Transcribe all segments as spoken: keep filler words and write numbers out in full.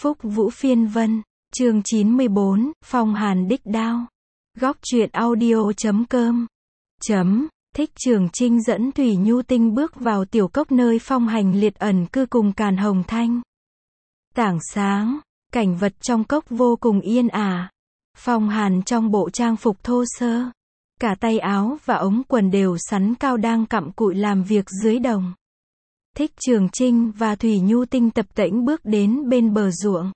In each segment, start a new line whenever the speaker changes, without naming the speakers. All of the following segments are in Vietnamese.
Phúc Vũ Phiên Vân, chương chín mươi bốn, Phong Hàn đích đao. Góc truyện audio chấm com. Chấm, Thích Trường Chinh dẫn Thủy Nhu Tinh bước vào tiểu cốc nơi Phong Hành liệt ẩn cư cùng Càn Hồng Thanh. Tảng sáng, cảnh vật trong cốc vô cùng yên ả. Phong Hàn trong bộ trang phục thô sơ. Cả tay áo và ống quần đều sắn cao đang cặm cụi làm việc dưới đồng. Thích Trường Chinh và Thủy Nhu Tinh tập tễnh bước đến bên bờ ruộng.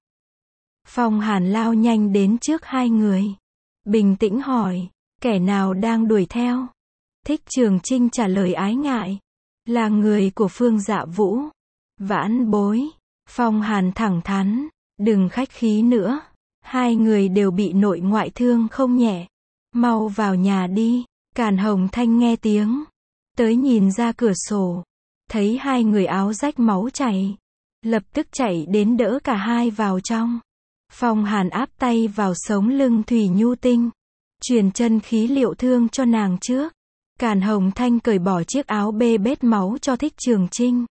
Phong Hàn lao nhanh đến trước hai người. Bình tĩnh hỏi, kẻ nào đang đuổi theo? Thích Trường Chinh trả lời ái ngại, là người của Phương Dạ Vũ. Vãn bối. Phong Hàn thẳng thắn, đừng khách khí nữa. Hai người đều bị nội ngoại thương không nhẹ. Mau vào nhà đi. Càn Hồng Thanh nghe tiếng, tới nhìn ra cửa sổ, thấy hai người áo rách máu chảy, lập tức chạy đến đỡ cả hai vào trong. Phong Hàn áp tay vào sống lưng Thủy Nhu Tinh, truyền chân khí liệu thương cho nàng trước. Càn Hồng Thanh cởi bỏ chiếc áo bê bết máu cho Thích Trường Chinh.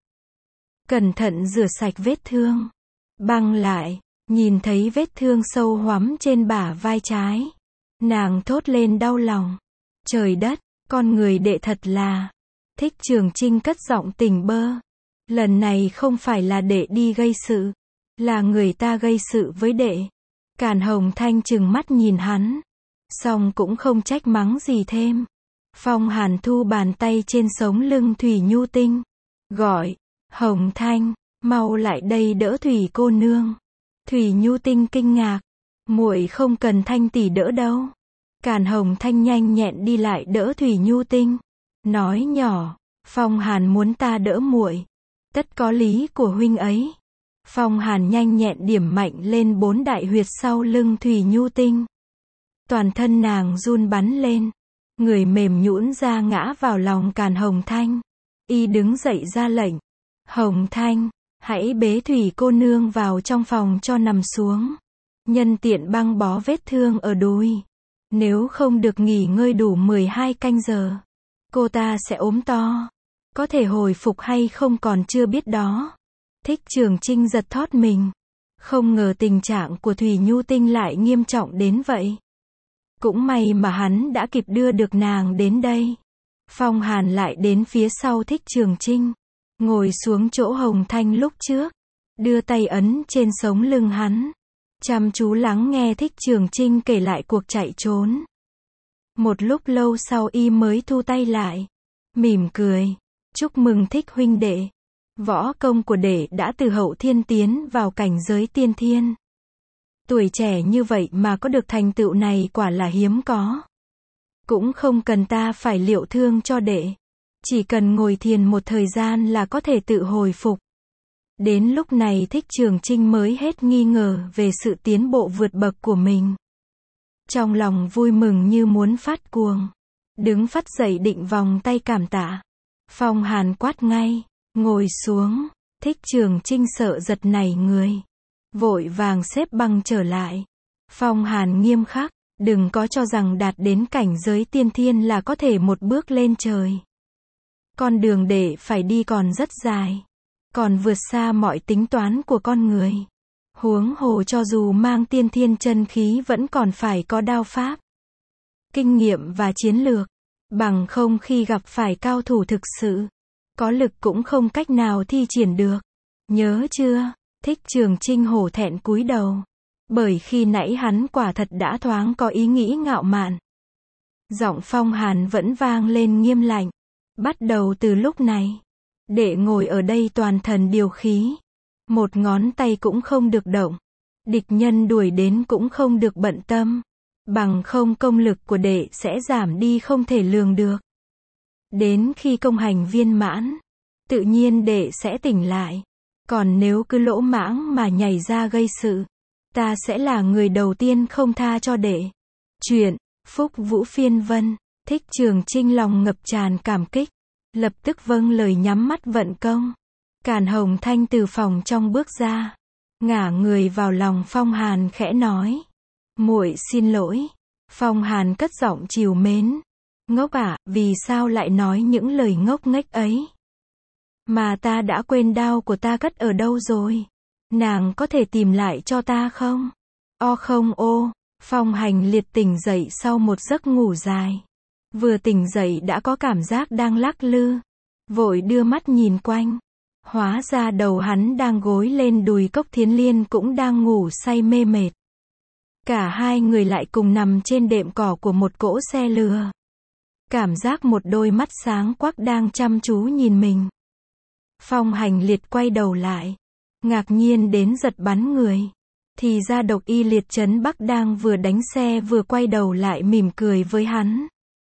Cẩn thận rửa sạch vết thương, băng lại, nhìn thấy vết thương sâu hoắm trên bả vai trái. Nàng thốt lên đau lòng. Trời đất, con người đệ thật là. Thích Trường Chinh cất giọng tỉnh bơ. Lần này không phải là đệ đi gây sự, là người ta gây sự với đệ. Càn Hồng Thanh trừng mắt nhìn hắn, xong cũng không trách mắng gì thêm. Phong Hàn thu bàn tay trên sống lưng Thủy Nhu Tinh, gọi, Hồng Thanh, mau lại đây đỡ Thủy cô nương. Thủy Nhu Tinh kinh ngạc, muội không cần Thanh tỷ đỡ đâu. Càn Hồng Thanh nhanh nhẹn đi lại đỡ Thủy Nhu Tinh, nói nhỏ, Phong Hàn muốn ta đỡ muội, tất có lý của huynh ấy. Phong Hàn nhanh nhẹn điểm mạnh lên bốn đại huyệt sau lưng Thủy Nhu Tinh. Toàn thân nàng run bắn lên, người mềm nhũn ra ngã vào lòng Càn Hồng Thanh. Y đứng dậy ra lệnh, Hồng Thanh, hãy bế Thủy cô nương vào trong phòng cho nằm xuống. Nhân tiện băng bó vết thương ở đùi. Nếu không được nghỉ ngơi đủ mười hai canh giờ, cô ta sẽ ốm to. Có thể hồi phục hay không còn chưa biết đó. Thích Trường Chinh giật thót mình. Không ngờ tình trạng của Thủy Nhu Tinh lại nghiêm trọng đến vậy. Cũng may mà hắn đã kịp đưa được nàng đến đây. Phong Hàn lại đến phía sau Thích Trường Chinh, ngồi xuống chỗ Hồng Thanh lúc trước, đưa tay ấn trên sống lưng hắn, chăm chú lắng nghe Thích Trường Chinh kể lại cuộc chạy trốn. Một lúc lâu sau y mới thu tay lại, mỉm cười, chúc mừng Thích huynh đệ. Võ công của đệ đã từ hậu thiên tiến vào cảnh giới tiên thiên. Tuổi trẻ như vậy mà có được thành tựu này quả là hiếm có. Cũng không cần ta phải liệu thương cho đệ. Chỉ cần ngồi thiền một thời gian là có thể tự hồi phục. Đến lúc này Thích Trường Chinh mới hết nghi ngờ về sự tiến bộ vượt bậc của mình. Trong lòng vui mừng như muốn phát cuồng. Đứng phắt dậy định vòng tay cảm tạ. Phong Hàn quát ngay, ngồi xuống. Thích Trường Chinh sợ giật nảy người, vội vàng xếp bằng trở lại. Phong Hàn nghiêm khắc, đừng có cho rằng đạt đến cảnh giới tiên thiên là có thể một bước lên trời. Con đường để phải đi còn rất dài, còn vượt xa mọi tính toán của con người. Huống hồ cho dù mang tiên thiên chân khí vẫn còn phải có đao pháp, kinh nghiệm và chiến lược. Bằng không khi gặp phải cao thủ thực sự, có lực cũng không cách nào thi triển được. Nhớ chưa? Thích Trường Chinh hổ thẹn cúi đầu. Bởi khi nãy hắn quả thật đã thoáng có ý nghĩ ngạo mạn. Giọng Phong Hàn vẫn vang lên nghiêm lạnh. Bắt đầu từ lúc này, đệ ngồi ở đây toàn thần điều khí. Một ngón tay cũng không được động. Địch nhân đuổi đến cũng không được bận tâm. Bằng không công lực của đệ sẽ giảm đi không thể lường được. Đến khi công hành viên mãn, tự nhiên đệ sẽ tỉnh lại. Còn nếu cứ lỗ mãng mà nhảy ra gây sự, ta sẽ là người đầu tiên không tha cho đệ. Chuyện, Phúc Vũ Phiên Vân. Thích Trường Chinh lòng ngập tràn cảm kích, lập tức vâng lời nhắm mắt vận công. Càn Hồng Thanh từ phòng trong bước ra, ngả người vào lòng Phong Hàn khẽ nói, muội xin lỗi. Phong Hàn cất giọng trìu mến, ngốc ạ, à, vì sao lại nói những lời ngốc nghếch ấy? Mà ta đã quên đao của ta cất ở đâu rồi? Nàng có thể tìm lại cho ta không? O không ô, Phong Hành Liệt tỉnh dậy sau một giấc ngủ dài. Vừa tỉnh dậy đã có cảm giác đang lắc lư. Vội đưa mắt nhìn quanh. Hóa ra đầu hắn đang gối lên đùi Cốc Thiến Liên cũng đang ngủ say mê mệt. Cả hai người lại cùng nằm trên đệm cỏ của một cỗ xe lừa. Cảm giác một đôi mắt sáng quắc đang chăm chú nhìn mình. Phong Hành Liệt quay đầu lại. Ngạc nhiên đến giật bắn người. Thì ra Độc Y Liệt Trấn Bắc đang vừa đánh xe vừa quay đầu lại mỉm cười với hắn.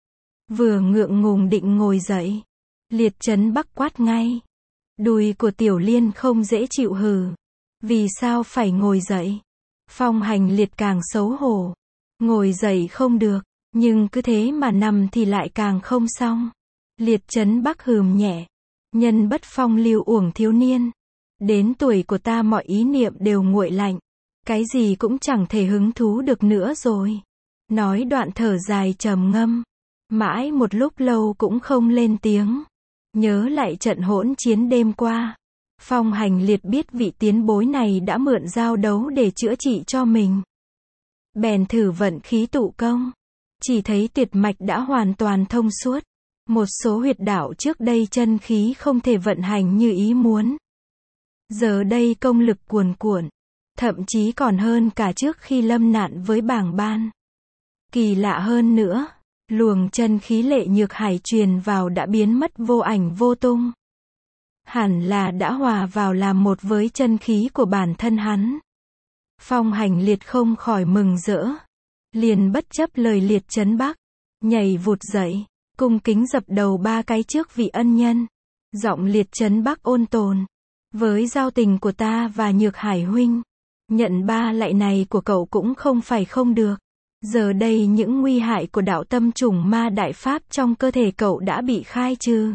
Vừa ngượng ngùng định ngồi dậy. Liệt Trấn Bắc quát ngay. Đùi của Tiểu Liên không dễ chịu hừ. Vì sao phải ngồi dậy? Phong Hành Liệt càng xấu hổ. Ngồi dậy không được, nhưng cứ thế mà nằm thì lại càng không xong. Liệt Trấn Bắc hừm nhẹ. Nhân bất phong lưu uổng thiếu niên. Đến tuổi của ta mọi ý niệm đều nguội lạnh. Cái gì cũng chẳng thể hứng thú được nữa rồi. Nói đoạn thở dài trầm ngâm. Mãi một lúc lâu cũng không lên tiếng. Nhớ lại trận hỗn chiến đêm qua. Phong Hành Liệt biết vị tiền bối này đã mượn dao đấu để chữa trị cho mình. Bèn thử vận khí tụ công. Chỉ thấy tuyệt mạch đã hoàn toàn thông suốt. Một số huyệt đạo trước đây chân khí không thể vận hành như ý muốn. Giờ đây công lực cuồn cuộn. Thậm chí còn hơn cả trước khi lâm nạn với Bảng Ban. Kỳ lạ hơn nữa, luồng chân khí Lệ Nhược Hải truyền vào đã biến mất vô ảnh vô tung. Hẳn là đã hòa vào làm một với chân khí của bản thân hắn. Phong Hành Liệt không khỏi mừng rỡ. Liền bất chấp lời Liệt Trấn Bắc. Nhảy vụt dậy, cung kính dập đầu ba cái trước vị ân nhân. Giọng Liệt Trấn Bắc ôn tồn. Với giao tình của ta và Nhược Hải huynh, nhận ba lạy này của cậu cũng không phải không được. Giờ đây những nguy hại của đạo tâm trùng ma đại pháp trong cơ thể cậu đã bị khai trừ.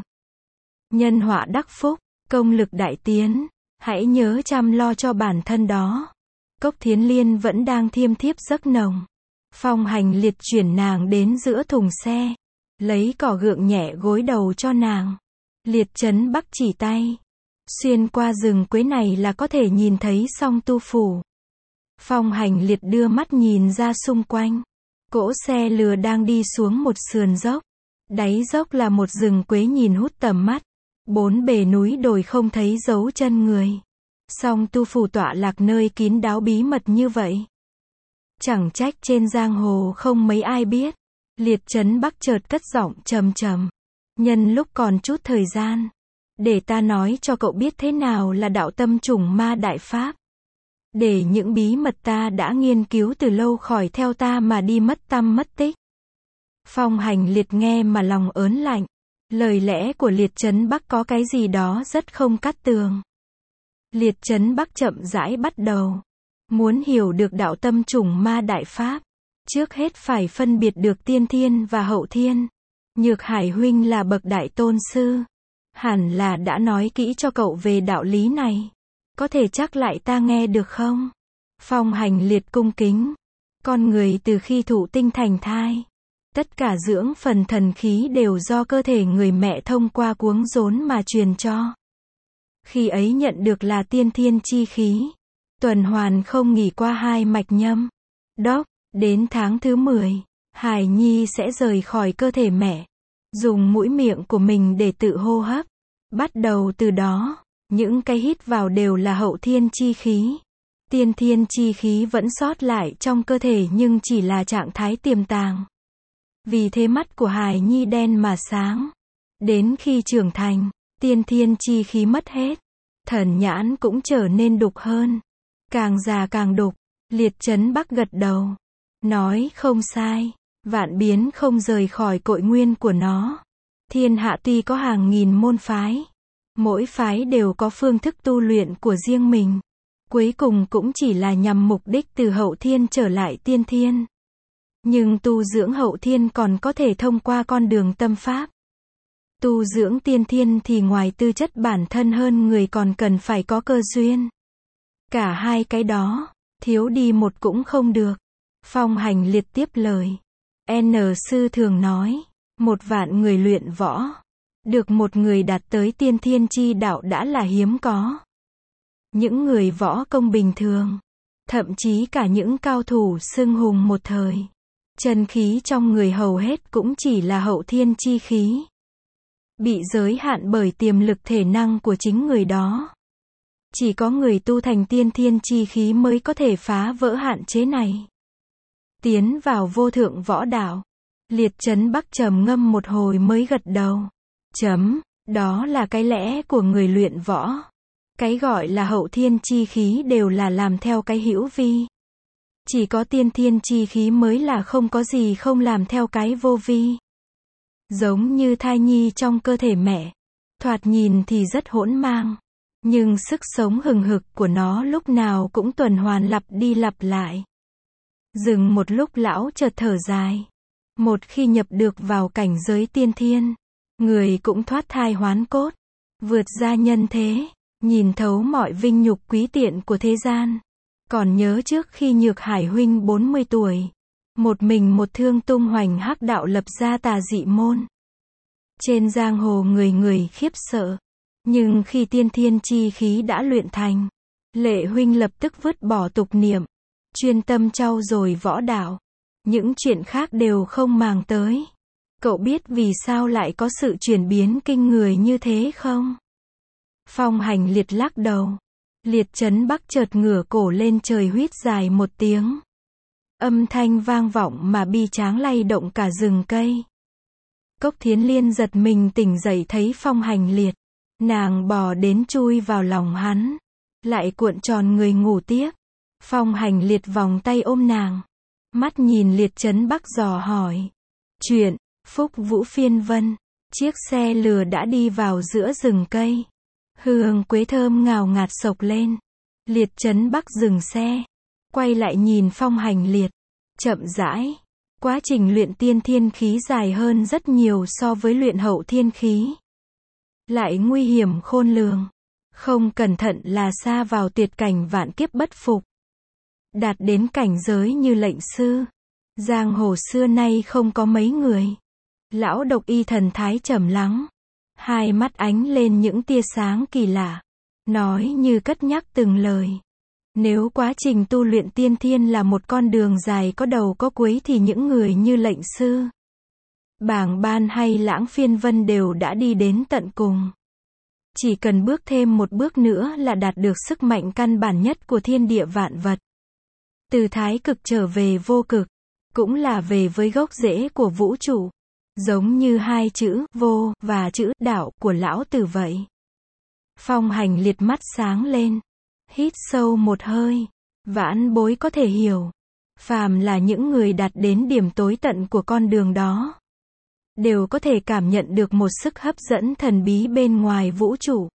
Nhân họa đắc phúc, công lực đại tiến. Hãy nhớ chăm lo cho bản thân đó. Cốc Thiến Liên vẫn đang thiêm thiếp giấc nồng. Phong Hành Liệt chuyển nàng đến giữa thùng xe. Lấy cỏ gượng nhẹ gối đầu cho nàng. Liệt Trấn Bắc chỉ tay. Xuyên qua rừng quế này là có thể nhìn thấy Song Tu Phủ. Phong Hành Liệt đưa mắt nhìn ra xung quanh. Cỗ xe lừa đang đi xuống một sườn dốc. Đáy dốc là một rừng quế nhìn hút tầm mắt. Bốn bề núi đồi không thấy dấu chân người. Song Tu Phủ tọa lạc nơi kín đáo bí mật như vậy. Chẳng trách trên giang hồ không mấy ai biết. Liệt Trấn Bắc chợt cất giọng trầm trầm. Nhân lúc còn chút thời gian, để ta nói cho cậu biết thế nào là đạo tâm trùng ma đại pháp. Để những bí mật ta đã nghiên cứu từ lâu khỏi theo ta mà đi mất tăm mất tích. Phong Hành Liệt nghe mà lòng ớn lạnh. Lời lẽ của Liệt Trấn Bắc có cái gì đó rất không cát tường. Liệt Trấn Bắc chậm rãi bắt đầu. Muốn hiểu được đạo tâm trùng ma đại pháp, trước hết phải phân biệt được tiên thiên và hậu thiên. Nhược Hải huynh là bậc đại tôn sư. Hẳn là đã nói kỹ cho cậu về đạo lý này. Có thể chắc lại ta nghe được không? Phong Hành Liệt cung kính. Con người từ khi thụ tinh thành thai, tất cả dưỡng phần thần khí đều do cơ thể người mẹ thông qua cuống rốn mà truyền cho. Khi ấy nhận được là tiên thiên chi khí. Tuần hoàn không nghỉ qua hai mạch nhâm. Đốc, đến tháng thứ mười, hài nhi sẽ rời khỏi cơ thể mẹ. Dùng mũi miệng của mình để tự hô hấp. Bắt đầu từ đó, những cái hít vào đều là hậu thiên chi khí. Tiên thiên chi khí vẫn sót lại trong cơ thể nhưng chỉ là trạng thái tiềm tàng. Vì thế mắt của hài nhi đen mà sáng. Đến khi trưởng thành, tiên thiên chi khí mất hết. Thần nhãn cũng trở nên đục hơn. Càng già càng đục. Liệt Trấn Bắc gật đầu. Nói không sai. Vạn biến không rời khỏi cội nguyên của nó. Thiên hạ tuy có hàng nghìn môn phái. Mỗi phái đều có phương thức tu luyện của riêng mình. Cuối cùng cũng chỉ là nhằm mục đích từ hậu thiên trở lại tiên thiên. Nhưng tu dưỡng hậu thiên còn có thể thông qua con đường tâm pháp. Tu dưỡng tiên thiên thì ngoài tư chất bản thân hơn người còn cần phải có cơ duyên. Cả hai cái đó, thiếu đi một cũng không được. Phong Hành Liệt tiếp lời. N sư thường nói, một vạn người luyện võ, được một người đạt tới tiên thiên chi đạo đã là hiếm có. những người võ công bình thường, thậm chí cả những cao thủ xưng hùng một thời, chân khí trong người hầu hết cũng chỉ là hậu thiên chi khí, bị giới hạn bởi tiềm lực thể năng của chính người đó. Chỉ có người tu thành tiên thiên chi khí mới có thể phá vỡ hạn chế này, tiến vào vô thượng võ đạo. Liệt Trấn Bắc trầm ngâm một hồi mới gật đầu. Chấm, đó là cái lẽ của người luyện võ. Cái gọi là hậu thiên chi khí đều là làm theo cái hữu vi. Chỉ có tiên thiên chi khí mới là không có gì không làm theo cái vô vi. Giống như thai nhi trong cơ thể mẹ, thoạt nhìn thì rất hỗn mang, nhưng sức sống hừng hực của nó lúc nào cũng tuần hoàn lặp đi lặp lại. Dừng một lúc lão chợt thở dài. Một khi nhập được vào cảnh giới tiên thiên, người cũng thoát thai hoán cốt, vượt ra nhân thế, nhìn thấu mọi vinh nhục quý tiện của thế gian. Còn nhớ trước khi Nhược Hải huynh bốn mươi tuổi, một mình một thương tung hoành hắc đạo lập ra tà dị môn. Trên giang hồ người người khiếp sợ, nhưng khi tiên thiên chi khí đã luyện thành, Lệ huynh lập tức vứt bỏ tục niệm, chuyên tâm trau dồi võ đạo. Những chuyện khác đều không màng tới. Cậu biết vì sao lại có sự chuyển biến kinh người như thế không? Phong Hành Liệt lắc đầu. Liệt Trấn Bắc chợt ngửa cổ lên trời huýt dài một tiếng. Âm thanh vang vọng mà bi tráng lay động cả rừng cây. Cốc Thiến Liên giật mình tỉnh dậy thấy Phong Hành Liệt. Nàng bò đến chui vào lòng hắn, lại cuộn tròn người ngủ tiếp. Phong Hành Liệt vòng tay ôm nàng, mắt nhìn Liệt Trấn Bắc dò hỏi. Chuyện, Phúc Vũ Phiên Vân. Chiếc xe lừa đã đi vào giữa rừng cây. Hương quế thơm ngào ngạt sộc lên. Liệt Trấn Bắc dừng xe, quay lại nhìn Phong Hành Liệt, chậm rãi. Quá trình luyện tiên thiên khí dài hơn rất nhiều so với luyện hậu thiên khí. Lại nguy hiểm khôn lường. Không cẩn thận là sa vào tuyệt cảnh vạn kiếp bất phục. Đạt đến cảnh giới như lệnh sư, giang hồ xưa nay không có mấy người. Lão Độc Y thần thái trầm lắng, hai mắt ánh lên những tia sáng kỳ lạ, nói như cất nhắc từng lời. Nếu quá trình tu luyện tiên thiên là một con đường dài có đầu có cuối thì những người như lệnh sư, Bảng Ban hay Lãng Phiên Vân đều đã đi đến tận cùng. Chỉ cần bước thêm một bước nữa là đạt được sức mạnh căn bản nhất của thiên địa vạn vật. Từ thái cực trở về vô cực, cũng là về với gốc rễ của vũ trụ. Giống như hai chữ vô và chữ đạo của lão tử vậy. Phong Hành Liệt mắt sáng lên, hít sâu một hơi. Vãn bối có thể hiểu, phàm là những người đạt đến điểm tối tận của con đường đó, đều có thể cảm nhận được một sức hấp dẫn thần bí bên ngoài vũ trụ.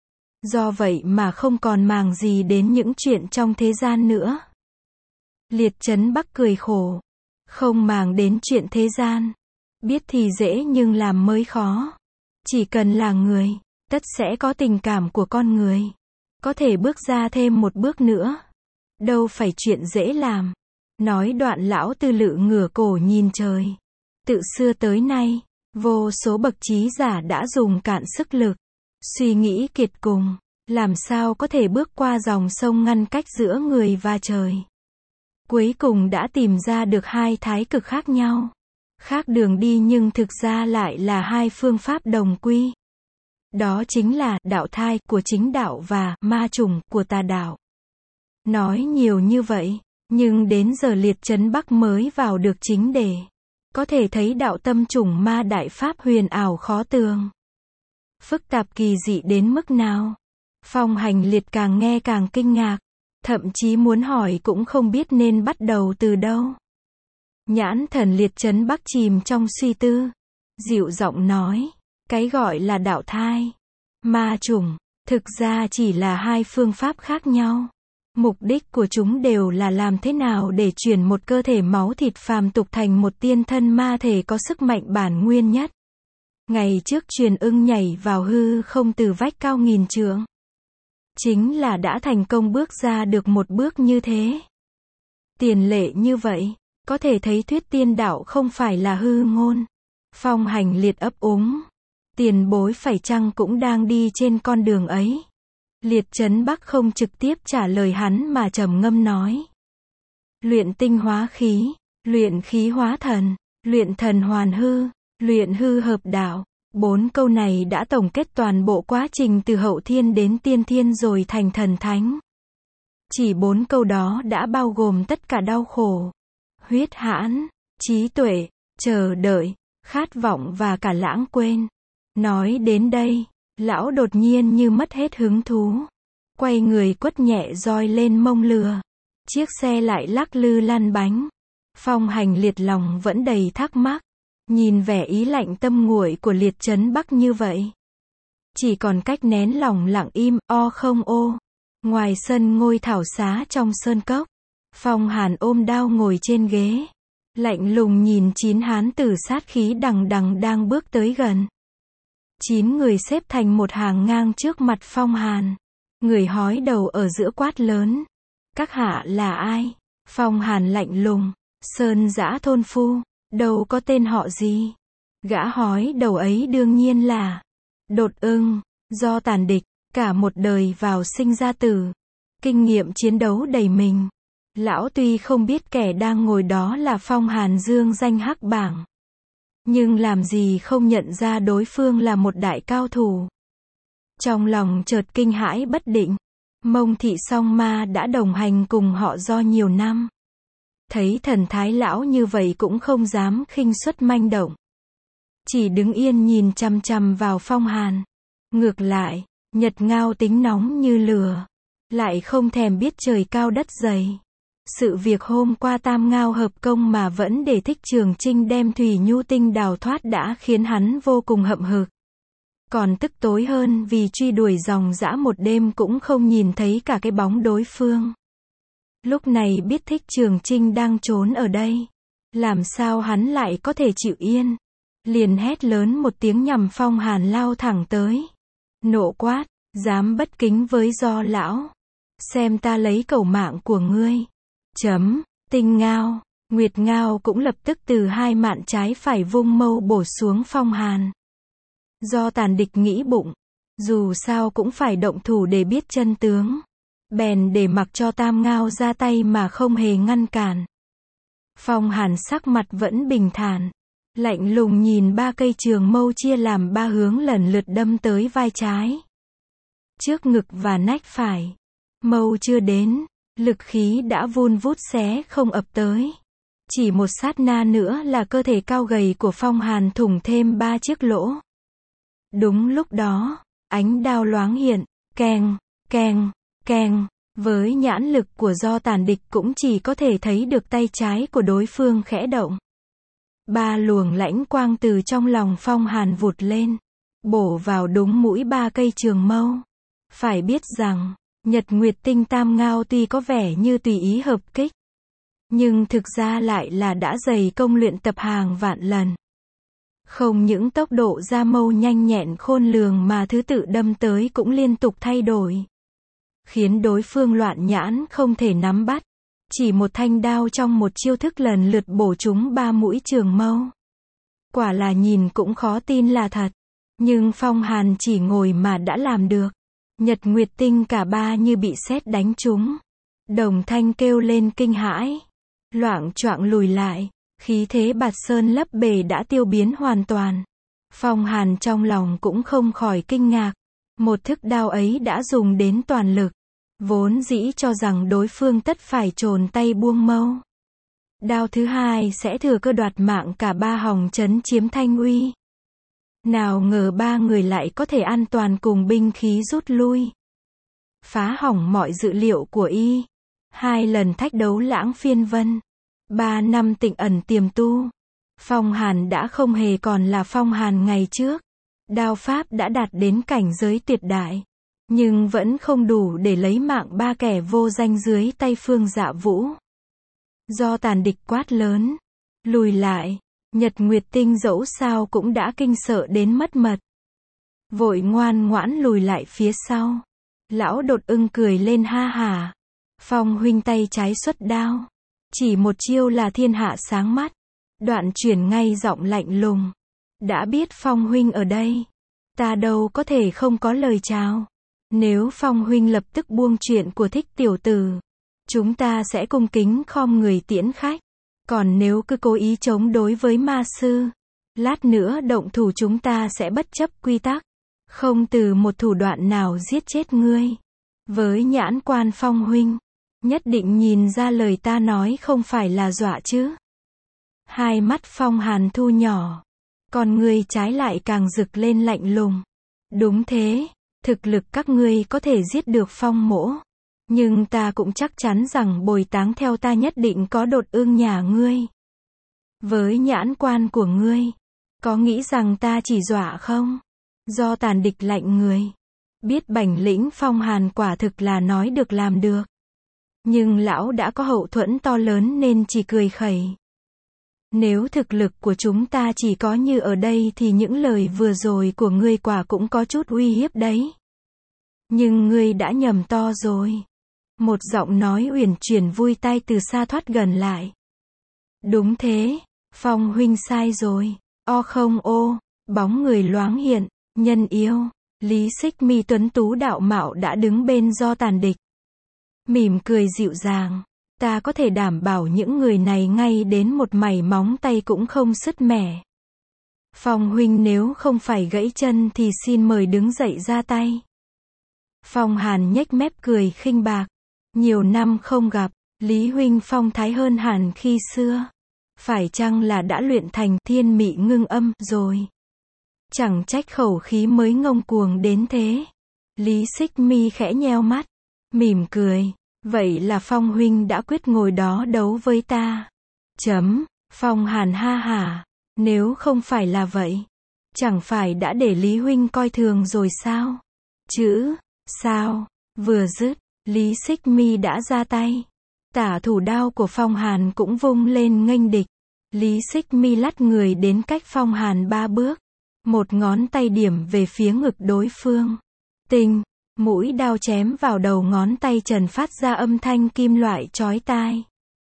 Do vậy mà không còn màng gì đến những chuyện trong thế gian nữa. Liệt Trấn Bắc cười khổ. Không màng đến chuyện thế gian. Biết thì dễ nhưng làm mới khó. Chỉ cần là người, tất sẽ có tình cảm của con người. Có thể bước ra thêm một bước nữa. Đâu phải chuyện dễ làm. Nói đoạn lão Tư Lự ngửa cổ nhìn trời. Từ xưa tới nay, vô số bậc trí giả đã dùng cạn sức lực, suy nghĩ kiệt cùng, làm sao có thể bước qua dòng sông ngăn cách giữa người và trời. Cuối cùng đã tìm ra được hai thái cực khác nhau, khác đường đi nhưng thực ra lại là hai phương pháp đồng quy. Đó chính là đạo thai của chính đạo và ma chủng của tà đạo. Nói nhiều như vậy, nhưng đến giờ Liệt Trấn Bắc mới vào được chính đề. Có thể thấy đạo tâm chủng ma đại pháp huyền ảo khó tường, phức tạp kỳ dị đến mức nào. Phong Hành Liệt càng nghe càng kinh ngạc, thậm chí muốn hỏi cũng không biết nên bắt đầu từ đâu. Nhãn thần Liệt Trấn Bắc chìm trong suy tư, dịu giọng nói, cái gọi là đạo thai, ma chủng, thực ra chỉ là hai phương pháp khác nhau. Mục đích của chúng đều là làm thế nào để chuyển một cơ thể máu thịt phàm tục thành một tiên thân ma thể có sức mạnh bản nguyên nhất. Ngày trước Truyền Ưng nhảy vào hư không từ vách cao nghìn trượng, chính là đã thành công bước ra được một bước như thế. Tiền lệ như vậy, có thể thấy thuyết tiên đạo không phải là hư ngôn. Phong Hành Liệt ấp úng, tiền bối phải chăng cũng đang đi trên con đường ấy. Liệt Trấn Bắc không trực tiếp trả lời hắn mà trầm ngâm nói. Luyện tinh hóa khí, luyện khí hóa thần, luyện thần hoàn hư, luyện hư hợp đạo. Bốn câu này đã tổng kết toàn bộ quá trình từ hậu thiên đến tiên thiên rồi thành thần thánh. Chỉ bốn câu đó đã bao gồm tất cả đau khổ, huyết hãn, trí tuệ, chờ đợi, khát vọng và cả lãng quên. Nói đến đây, lão đột nhiên như mất hết hứng thú. Quay người quất nhẹ roi lên mông lừa. Chiếc xe lại lắc lư lăn bánh. Phong Hành Liệt lòng vẫn đầy thắc mắc. Nhìn vẻ ý lạnh tâm nguội của Liệt Trấn Bắc như vậy. Chỉ còn cách nén lòng lặng im, o không ô. Ngoài sân ngôi thảo xá trong sơn cốc. Phong Hàn ôm đao ngồi trên ghế. Lạnh lùng nhìn chín hán tử sát khí đằng đằng đang bước tới gần. Chín người xếp thành một hàng ngang trước mặt Phong Hàn. Người hói đầu ở giữa quát lớn. Các hạ là ai? Phong Hàn lạnh lùng. Sơn Dã thôn phu. Đâu có tên họ gì. Gã hói đầu ấy đương nhiên là Đột Ưng. Do tàn địch, cả một đời vào sinh ra tử. Kinh nghiệm chiến đấu đầy mình. Lão tuy không biết kẻ đang ngồi đó là Phong Hàn dương danh hắc bảng. Nhưng làm gì không nhận ra đối phương là một đại cao thủ. Trong lòng chợt kinh hãi bất định. Mông Thị Song Ma đã đồng hành cùng họ do nhiều năm. Thấy thần thái lão như vậy cũng không dám khinh suất manh động. Chỉ đứng yên nhìn chằm chằm vào Phong Hàn. Ngược lại, Nhật Ngao tính nóng như lửa. Lại không thèm biết trời cao đất dày. Sự việc hôm qua Tam Ngao hợp công mà vẫn để Thích Trường Chinh đem Thủy Nhu Tinh đào thoát đã khiến hắn vô cùng hậm hực. Còn tức tối hơn vì truy đuổi dòng dã một đêm cũng không nhìn thấy cả cái bóng đối phương. Lúc này biết Thích Trường Chinh đang trốn ở đây. Làm sao hắn lại có thể chịu yên. Liền hét lớn một tiếng nhằm Phong Hàn lao thẳng tới. Nộ quát, dám bất kính với Do lão. Xem ta lấy cẩu mạng của ngươi. Chấm, Tinh Ngao, Nguyệt Ngao cũng lập tức từ hai mạn trái phải vung mâu bổ xuống Phong Hàn. Do tàn địch nghĩ bụng, dù sao cũng phải động thủ để biết chân tướng. Bèn để mặc cho Tam Ngao ra tay mà không hề ngăn cản. Phong Hàn sắc mặt vẫn bình thản. Lạnh lùng nhìn ba cây trường mâu chia làm ba hướng lần lượt đâm tới vai trái, trước ngực và nách phải. Mâu chưa đến, lực khí đã vun vút xé không ập tới. Chỉ một sát na nữa là cơ thể cao gầy của Phong Hàn thủng thêm ba chiếc lỗ. Đúng lúc đó, ánh đao loáng hiện, keng, keng, keng. Với nhãn lực của Do tàn địch cũng chỉ có thể thấy được tay trái của đối phương khẽ động. Ba luồng lãnh quang từ trong lòng Phong Hàn vụt lên, bổ vào đúng mũi ba cây trường mâu. Phải biết rằng, Nhật Nguyệt Tinh Tam Ngao tuy có vẻ như tùy ý hợp kích, nhưng thực ra lại là đã dày công luyện tập hàng vạn lần. Không những tốc độ ra mâu nhanh nhẹn khôn lường mà thứ tự đâm tới cũng liên tục thay đổi, khiến đối phương loạn nhãn không thể nắm bắt. Chỉ một thanh đao trong một chiêu thức lần lượt bổ trúng ba mũi trường mâu. Quả là nhìn cũng khó tin là thật. Nhưng Phong Hàn chỉ ngồi mà đã làm được. Nhật Nguyệt Tinh cả ba như bị sét đánh trúng. Đồng thanh kêu lên kinh hãi. Loạng choạng lùi lại. Khí thế bạt sơn lấp bể đã tiêu biến hoàn toàn. Phong Hàn trong lòng cũng không khỏi kinh ngạc. Một thức đao ấy đã dùng đến toàn lực. Vốn dĩ cho rằng đối phương tất phải chồn tay buông mâu. Đao thứ hai sẽ thừa cơ đoạt mạng cả ba hòng trấn chiếm Thanh Uy. Nào ngờ ba người lại có thể an toàn cùng binh khí rút lui. Phá hỏng mọi dự liệu của y. Hai lần thách đấu lãng phiên vân. Ba năm tịnh ẩn tiềm tu. Phong Hàn đã không hề còn là Phong Hàn ngày trước. Đao pháp đã đạt đến cảnh giới tuyệt đại. Nhưng vẫn không đủ để lấy mạng ba kẻ vô danh dưới tay Phương Dạ Vũ. Do tàn địch quát lớn. Lùi lại. Nhật Nguyệt Tinh dẫu sao cũng đã kinh sợ đến mất mật. Vội ngoan ngoãn lùi lại phía sau. Lão Đột Ưng cười lên ha hả. Phong huynh tay trái xuất đao. Chỉ một chiêu là thiên hạ sáng mắt. Đoạn chuyển ngay giọng lạnh lùng. Đã biết Phong huynh ở đây. Ta đâu có thể không có lời chào. Nếu Phong huynh lập tức buông chuyện của Thích tiểu tử, chúng ta sẽ cung kính khom người tiễn khách. Còn nếu cứ cố ý chống đối với ma sư, lát nữa động thủ chúng ta sẽ bất chấp quy tắc, không từ một thủ đoạn nào giết chết ngươi. Với nhãn quan Phong huynh, nhất định nhìn ra lời ta nói không phải là dọa chứ. Hai mắt Phong Hàn thu nhỏ, còn ngươi trái lại càng rực lên lạnh lùng. Đúng thế, thực lực các ngươi có thể giết được Phong mỗ, nhưng ta cũng chắc chắn rằng bồi táng theo ta nhất định có đột ương nhà ngươi. Với nhãn quan của ngươi, có nghĩ rằng ta chỉ dọa không? Do tàn địch lạnh người. Biết bản lĩnh Phong Hàn quả thực là nói được làm được. Nhưng lão đã có hậu thuẫn to lớn nên chỉ cười khẩy. Nếu thực lực của chúng ta chỉ có như ở đây thì những lời vừa rồi của ngươi quả cũng có chút uy hiếp đấy. Nhưng ngươi đã nhầm to rồi. Một giọng nói uyển chuyển vui tai từ xa thoát gần lại. Đúng thế, Phong huynh sai rồi. O không ô, bóng người loáng hiện, nhân yêu, Lý Xích Mi tuấn tú đạo mạo đã đứng bên do tàn địch. Mỉm cười dịu dàng, ta có thể đảm bảo những người này ngay đến một mảy móng tay cũng không sứt mẻ. Phong huynh nếu không phải gãy chân thì xin mời đứng dậy ra tay. Phong Hàn nhếch mép cười khinh bạc. Nhiều năm không gặp, Lý huynh phong thái hơn hẳn khi xưa. Phải chăng là đã luyện thành thiên mị ngưng âm rồi? Chẳng trách khẩu khí mới ngông cuồng đến thế. Lý Xích Mi khẽ nheo mắt, mỉm cười. Vậy là Phong huynh đã quyết ngồi đó đấu với ta. Chấm, Phong Hàn ha hả. Nếu không phải là vậy, chẳng phải đã để Lý huynh coi thường rồi sao? Chữ, sao? Vừa dứt, Lý Xích Mi đã ra tay. Tả thủ đao của Phong Hàn cũng vung lên nghênh địch. Lý Xích Mi lắt người đến cách Phong Hàn ba bước. Một ngón tay điểm về phía ngực đối phương. Tinh, mũi đao chém vào đầu ngón tay trần phát ra âm thanh kim loại chói tai.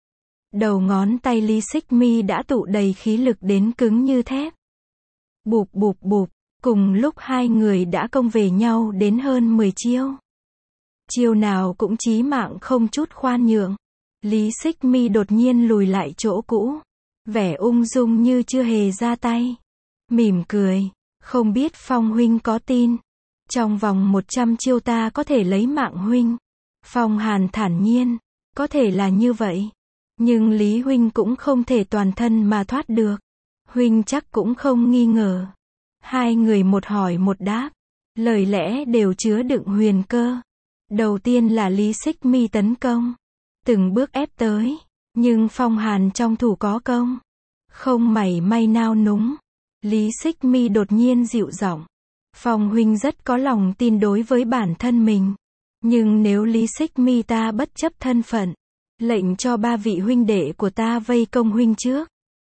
Đầu ngón tay Lý Xích Mi đã tụ đầy khí lực đến cứng như thép. Bụp bụp bụp, cùng lúc hai người đã công về nhau đến hơn mười chiêu. Chiêu nào cũng chí mạng không chút khoan nhượng. Lý Xích Mi đột nhiên lùi lại chỗ cũ, vẻ ung dung như chưa hề ra tay. Mỉm cười, không biết Phong huynh có tin, trong vòng một trăm chiêu ta có thể lấy mạng huynh. Phong Hàn thản nhiên, có thể là như vậy, nhưng Lý huynh cũng không thể toàn thân mà thoát được. Huynh chắc cũng không nghi ngờ. Hai người một hỏi một đáp, lời lẽ đều chứa đựng huyền cơ. Đầu tiên là Lý Xích Mi tấn công, từng bước ép tới, nhưng Phong Hàn trong thủ có công, không mảy may nao núng. Lý Xích Mi đột nhiên dịu giọng, Phong huynh rất có lòng tin đối với bản thân mình, nhưng nếu Lý Xích Mi ta bất chấp thân phận, lệnh cho ba vị huynh đệ của ta vây công huynh trước,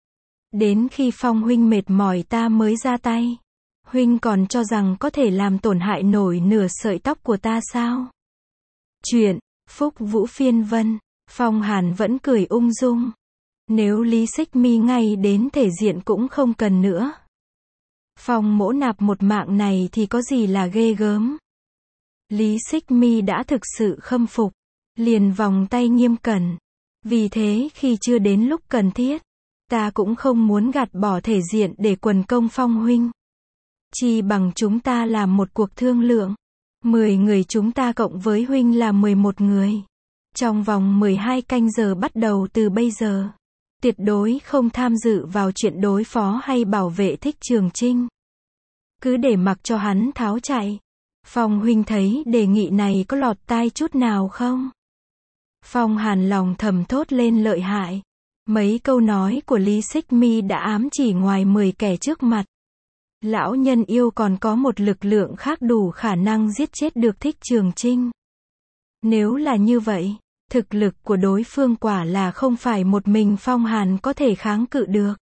đến khi Phong huynh mệt mỏi ta mới ra tay, huynh còn cho rằng có thể làm tổn hại nổi nửa sợi tóc của ta sao? Chuyện, Phúc Vũ Phiên Vân, Phong Hàn vẫn cười ung dung. Nếu Lý Xích Mi ngay đến thể diện cũng không cần nữa. Phong mỗ nạp một mạng này thì có gì là ghê gớm. Lý Xích Mi đã thực sự khâm phục, liền vòng tay nghiêm cẩn. Vì thế khi chưa đến lúc cần thiết, ta cũng không muốn gạt bỏ thể diện để quần công Phong huynh. Chi bằng chúng ta làm một cuộc thương lượng. Mười người chúng ta cộng với huynh là mười một người. Trong vòng mười hai canh giờ bắt đầu từ bây giờ, tuyệt đối không tham dự vào chuyện đối phó hay bảo vệ Thích Trường Chinh. Cứ để mặc cho hắn tháo chạy. Phong huynh thấy đề nghị này có lọt tai chút nào không? Phong Hàn lòng thầm thốt lên lợi hại. Mấy câu nói của Lý Xích Mi đã ám chỉ ngoài mười kẻ trước mặt, lão nhân yêu còn có một lực lượng khác đủ khả năng giết chết được Thích Trường Chinh. Nếu là như vậy, thực lực của đối phương quả là không phải một mình Phong Hàn có thể kháng cự được.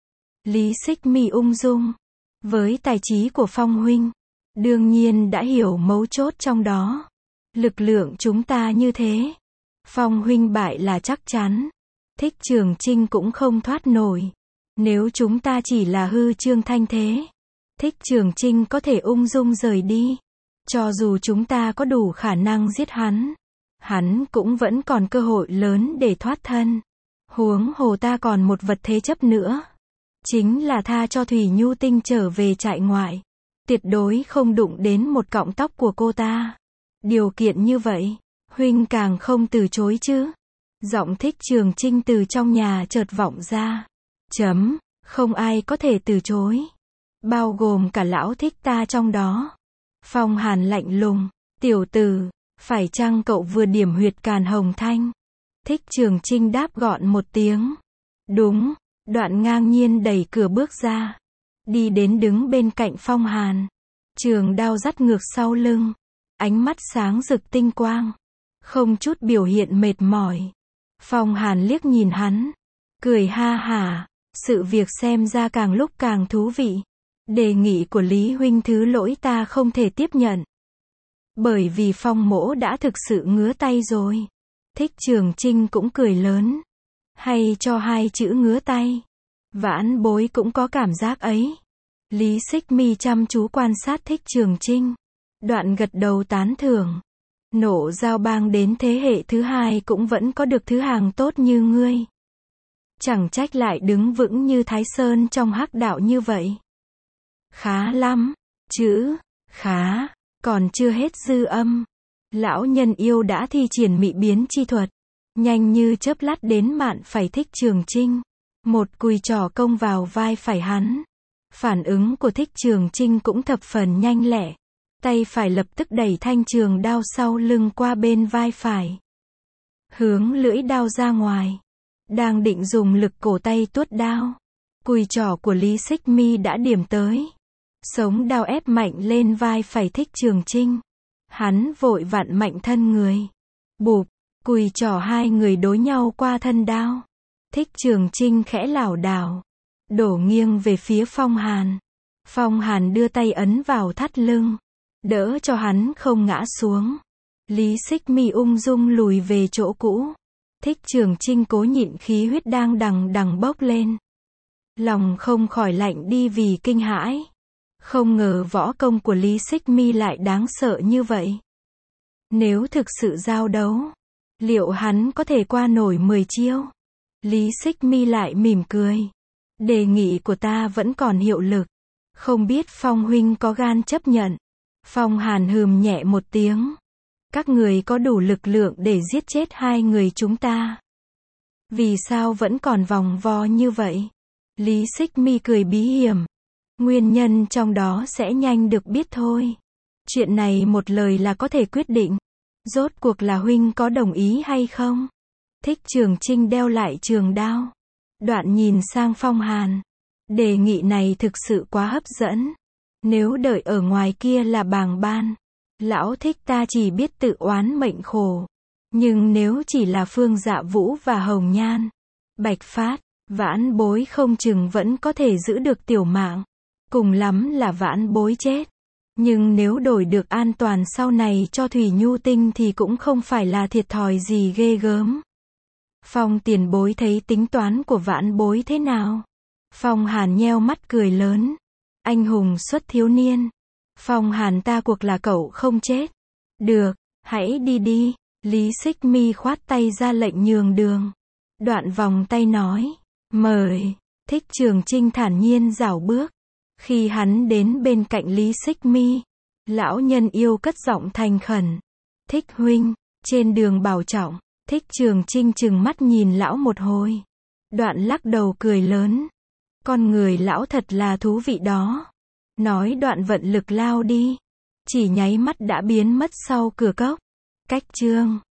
Lý Xích Mi ung dung. Với tài trí của Phong huynh, đương nhiên đã hiểu mấu chốt trong đó. Lực lượng chúng ta như thế, Phong huynh bại là chắc chắn. Thích Trường Chinh cũng không thoát nổi. Nếu chúng ta chỉ là hư trương thanh thế, Thích Trường Chinh có thể ung dung rời đi. Cho dù chúng ta có đủ khả năng giết hắn, hắn cũng vẫn còn cơ hội lớn để thoát thân. Huống hồ ta còn một vật thế chấp nữa. Chính là tha cho Thủy Nhu Tinh trở về trại ngoại. Tuyệt đối không đụng đến một cọng tóc của cô ta. Điều kiện như vậy, huynh càng không từ chối chứ. Giọng Thích Trường Trinh từ trong nhà chợt vọng ra. Chấm, không ai có thể từ chối. Bao gồm cả lão thích ta trong đó. Phong Hàn lạnh lùng. Tiểu tử, phải chăng cậu vừa điểm huyệt Càn Hồng Thanh? Thích Trường Trinh đáp gọn một tiếng. Đúng. Đoạn ngang nhiên đẩy cửa bước ra. Đi đến đứng bên cạnh Phong Hàn. Trường đao dắt ngược sau lưng. Ánh mắt sáng rực tinh quang. Không chút biểu hiện mệt mỏi. Phong Hàn liếc nhìn hắn. Cười ha hả. Sự việc xem ra càng lúc càng thú vị. Đề nghị của Lý huynh thứ lỗi ta không thể tiếp nhận. Bởi vì Phong mỗ đã thực sự ngứa tay rồi. Thích Trường Trinh cũng cười lớn. Hay cho hai chữ ngứa tay. Vãn bối cũng có cảm giác ấy. Lý Xích Mi chăm chú quan sát Thích Trường Trinh. Đoạn gật đầu tán thưởng. Nộ Giao Bang đến thế hệ thứ hai cũng vẫn có được thứ hàng tốt như ngươi. Chẳng trách lại đứng vững như Thái Sơn trong hắc đạo như vậy. Khá lắm. Chữ, khá, còn chưa hết dư âm. Lão nhân yêu đã thi triển mị biến chi thuật. Nhanh như chớp lát đến mạn phải Thích Trường Trinh. Một cùi trỏ công vào vai phải hắn. Phản ứng của Thích Trường Trinh cũng thập phần nhanh lẹ. Tay phải lập tức đẩy thanh trường đao sau lưng qua bên vai phải. Hướng lưỡi đao ra ngoài. Đang định dùng lực cổ tay tuốt đao. Cùi trỏ của Lý Xích Mi đã điểm tới. Sống đao ép mạnh lên vai phải Thích Trường Trinh. Hắn vội vặn mạnh thân người. Bụp, cùi trỏ hai người đối nhau qua thân đao. Thích Trường Trinh khẽ lảo đảo. Đổ nghiêng về phía Phong Hàn. Phong Hàn đưa tay ấn vào thắt lưng. Đỡ cho hắn không ngã xuống. Lý Xích Mi ung dung lùi về chỗ cũ. Thích Trường Trinh cố nhịn khí huyết đang đằng đằng bốc lên. Lòng không khỏi lạnh đi vì kinh hãi. Không ngờ võ công của Lý Xích Mi lại đáng sợ như vậy. Nếu thực sự giao đấu, liệu hắn có thể qua nổi mười chiêu? Lý Xích Mi lại mỉm cười. Đề nghị của ta vẫn còn hiệu lực. Không biết Phong huynh có gan chấp nhận? Phong Hàn hừm nhẹ một tiếng. Các người có đủ lực lượng để giết chết hai người chúng ta. Vì sao vẫn còn vòng vo như vậy? Lý Xích Mi cười bí hiểm. Nguyên nhân trong đó sẽ nhanh được biết thôi. Chuyện này một lời là có thể quyết định. Rốt cuộc là huynh có đồng ý hay không? Thích Trường Trinh đeo lại trường đao. Đoạn nhìn sang Phong Hàn. Đề nghị này thực sự quá hấp dẫn. Nếu đợi ở ngoài kia là bàng ban, lão thích ta chỉ biết tự oán mệnh khổ. Nhưng nếu chỉ là Phương Dạ Vũ và Hồng Nhan, Bạch Phát, vãn bối không chừng vẫn có thể giữ được tiểu mạng. Cùng lắm là vãn bối chết. Nhưng nếu đổi được an toàn sau này cho Thủy Nhu Tinh thì cũng không phải là thiệt thòi gì ghê gớm. Phong tiền bối thấy tính toán của vãn bối thế nào? Phong Hàn nheo mắt cười lớn. Anh hùng xuất thiếu niên. Phong Hàn ta cuộc là cậu không chết. Được, hãy đi đi. Lý Xích Mi khoát tay ra lệnh nhường đường. Đoạn vòng tay nói. Mời. Thích Trường Trinh thản nhiên rảo bước. Khi hắn đến bên cạnh Lý Xích Mi, lão nhân yêu cất giọng thành khẩn. Thích huynh, trên đường bảo trọng. Thích Trường Trinh trừng mắt nhìn lão một hồi. Đoạn lắc đầu cười lớn. Con người lão thật là thú vị đó. Nói đoạn vận lực lao đi. Chỉ nháy mắt đã biến mất sau cửa cốc. Cách chương